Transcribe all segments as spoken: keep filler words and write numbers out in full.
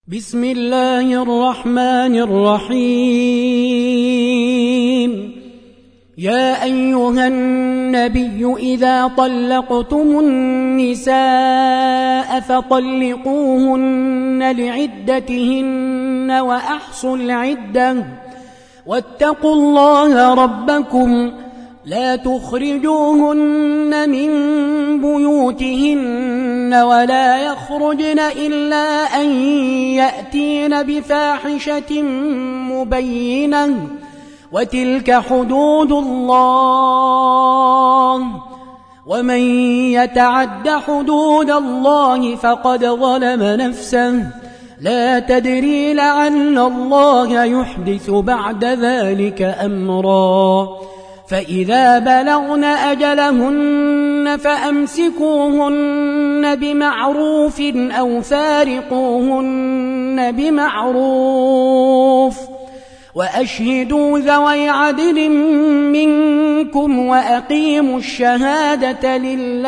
بسم الله الرحمن الرحيم. يا أيها النبي إذا طلقتم النساء فطلقوهن لعدتهن وأحصوا العدة واتقوا الله ربكم لا تخرجوهن من بيوتهن ولا يخرجن إلا أن يأتين بفاحشة مبينة وتلك حدود الله ومن يتعد حدود الله فقد ظلم نفسه لا تدري لعل الله يحدث بعد ذلك أمرا. فإذا بلغن أجلهن فأمسكوهن بمعروف أو فارقوهن بمعروف وأشهدوا ذوي عدل منكم وأقيموا الشهادة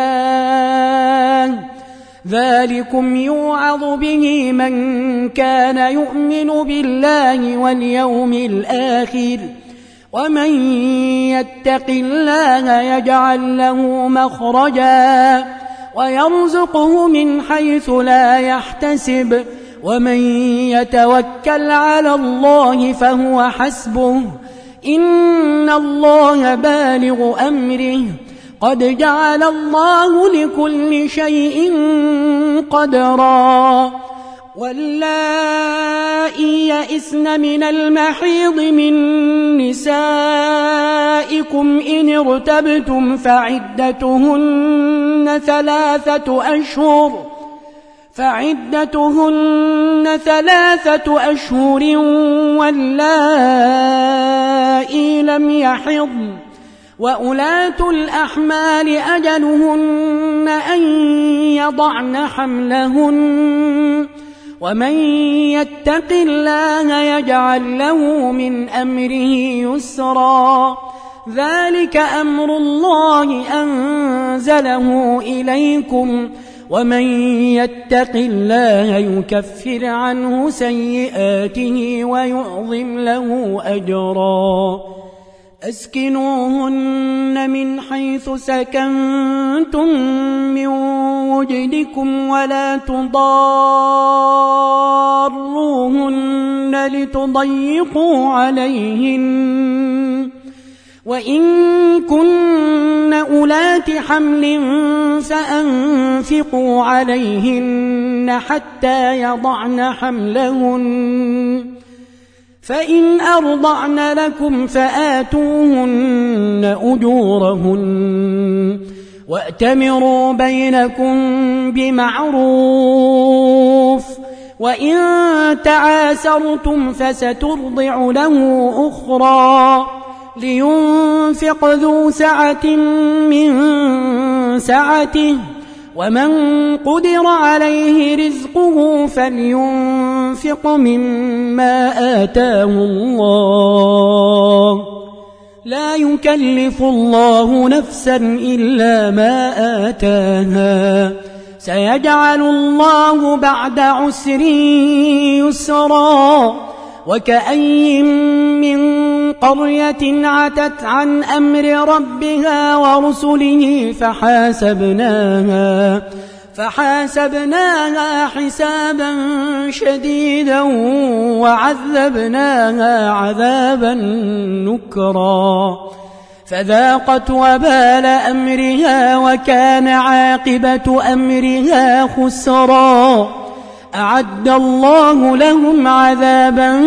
لله ذلكم يوعظ به من كان يؤمن بالله واليوم الآخر ومن يتق الله يجعل له مخرجا ويرزقه من حيث لا يحتسب ومن يتوكل على الله فهو حسبه إن الله بالغ أمره قد جعل الله لكل شيء قدرا. واللائي يئسن من المحيض من نسائكم إن ارتبتم فعدتهن ثلاثة أشهر فعدتهن ثلاثة أشهر واللائي لم يحضن وأولاة الأحمال أجلهن أن يضعن حملهن ومن يتق الله يجعل له من أمره يسرا ذلك أمر الله أنزله إليكم ومن يتق الله يكفر عنه سيئاته ويعظم له أجرا. أسكنوهن من حيث سكنتم من وجدكم ولا تضاروهن لتضيقوا عليهن وإن كن أولات حمل فأنفقوا عليهن حتى يضعن حملهن فإن أرضعن لكم فآتوهن أجورهن وأتمروا بينكم بمعروف وإن تعاسرتم فسترضع له أخرى لينفق ذو سعة من سعته ومن قدر عليه رزقه فلينفق مما آتاه الله لا يكلف الله نفسا إلا ما آتاها سيجعل الله بعد عسر يسرا. وكأي من قرية عتت عن أمر ربها ورسله فحاسبناها فحاسبناها حسابا شديدا وعذبناها عذابا نكرا فذاقت وبال أمرها وكان عاقبة أمرها خسرا. أعد الله لهم عذابا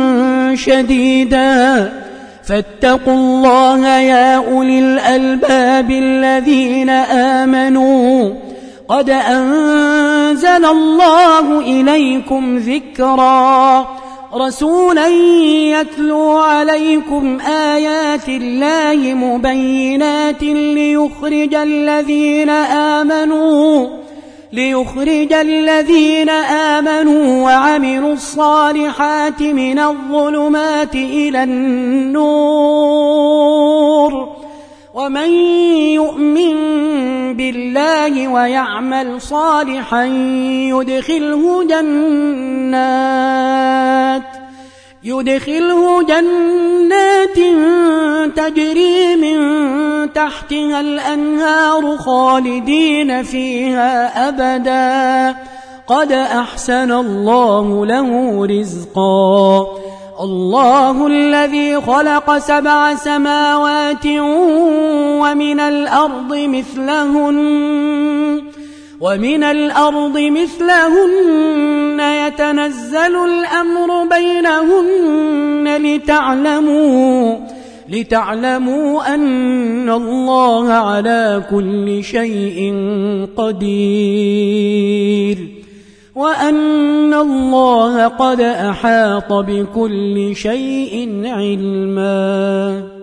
شديدا فاتقوا الله يا أولي الألباب الذين آمنوا قد أنزل الله إليكم ذكرا رسولا يتلو عليكم آيات الله مبينات ليخرج الذين آمنوا ليخرج الذين آمنوا وعملوا الصالحات من الظلمات إلى النور ومن يؤمن بالله ويعمل صالحا يدخله جنات جنات يدخله جنات تجري من تحتها الأنهار خالدين فيها أبدا قد أحسن الله له رزقا الله الذي خلق سبع سماوات ومن الأرض مثلهن ومن الأرض مثلهن يتنزل الأمر بينهن لتعلموا لتعلموا أن الله على كل شيء قدير وأن الله قد أحاط بكل شيء علما.